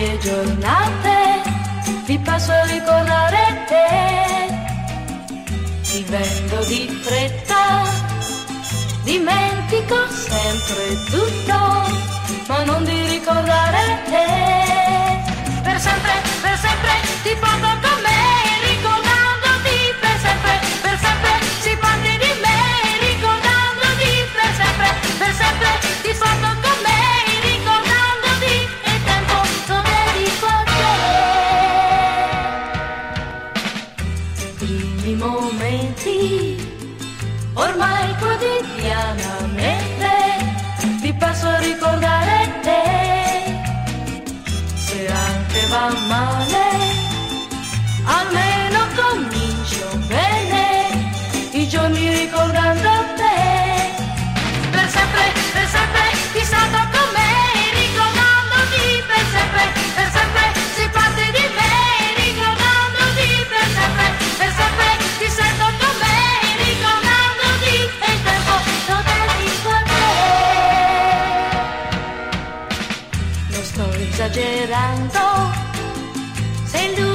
le giornate vi passo a ricordare te. Vivendo di fretta dimentico sempre tutto, ma non di ricordare te. Per sempre ti porto con me, ricordandoti per sempre si parte di me, ricordandoti per sempre ti porto con me, ricordandoti e il tempo lo dedico a te. I primi momenti ormai quotidianamente ti passo a ricordare te. Se anche va male, almeno comincio bene i giorni ricordando te. Per sempre ti stato con me, ricordandoti per sempre si parte di me, ricordandoti per sempre ti sento con me, ricordandoti e il tempo lo dedico a te. Non sto esagerando, sei lui